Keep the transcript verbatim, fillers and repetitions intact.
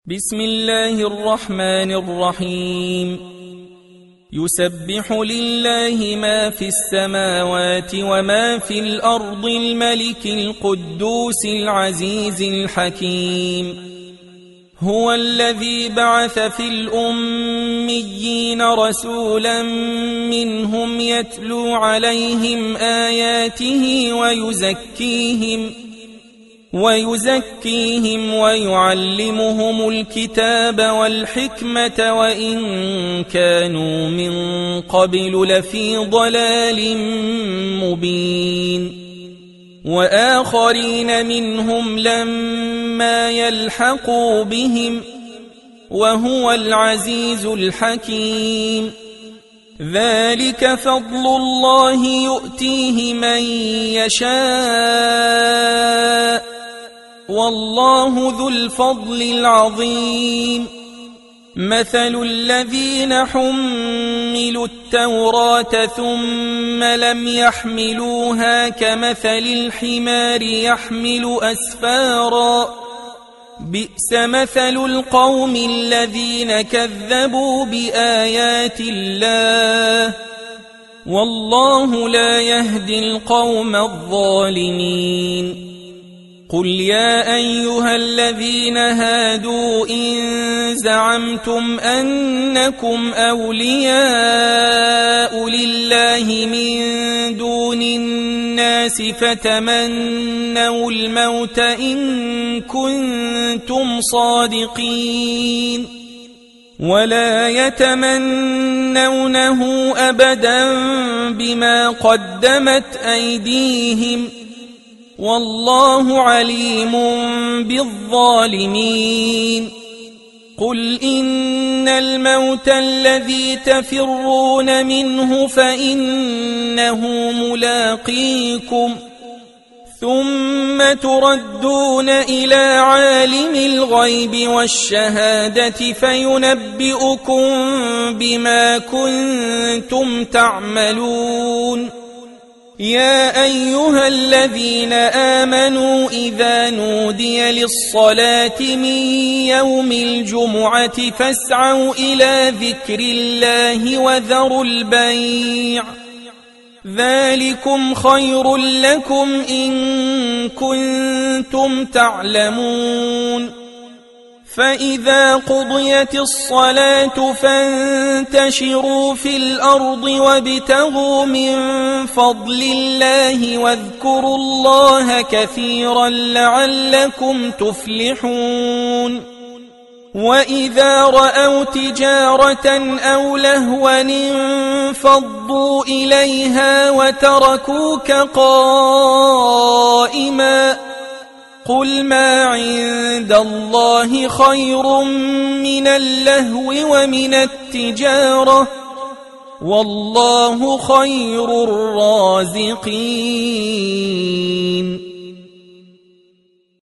بسم الله الرحمن الرحيم يسبح لله ما في السماوات وما في الأرض الملك القدوس العزيز الحكيم هو الذي بعث في الأميين رسولا منهم يتلو عليهم آياته ويزكيهم ويزكيهم ويعلمهم الكتاب والحكمة وإن كانوا من قبل لفي ضلال مبين وآخرين منهم لما يلحقوا بهم وهو العزيز الحكيم ذلك فضل الله يؤتيه من يشاء والله ذو الفضل العظيم مثل الذين حملوا التوراة ثم لم يحملوها كمثل الحمار يحمل أسفارا بئس مثل القوم الذين كذبوا بآيات الله والله لا يهدي القوم الظالمين قل يا أيها الذين هادوا إن زعمتم أنكم أولياء لله من دون الناس فتمنوا الموت إن كنتم صادقين ولا يتمنونه أبدا بما قدمت أيديهم والله عليم بالظالمين قل إن الموت الذي تفرون منه فإنه ملاقيكم ثم تردون إلى عالم الغيب والشهادة فينبئكم بما كنتم تعملون يا أيها الذين آمنوا إذا نودي للصلاة من يوم الجمعة فاسعوا إلى ذكر الله وذروا البيع ذلكم خير لكم إن كنتم تعلمون فإذا قضيت الصلاة فانتشروا في الأرض وابتغوا من فضل الله واذكروا الله كثيرا لعلكم تفلحون وإذا رأوا تجارة أو لهوا انفضوا إليها وتركوك قائما قل ما عند الله خير من اللهو ومن التجارة والله خير الرازقين.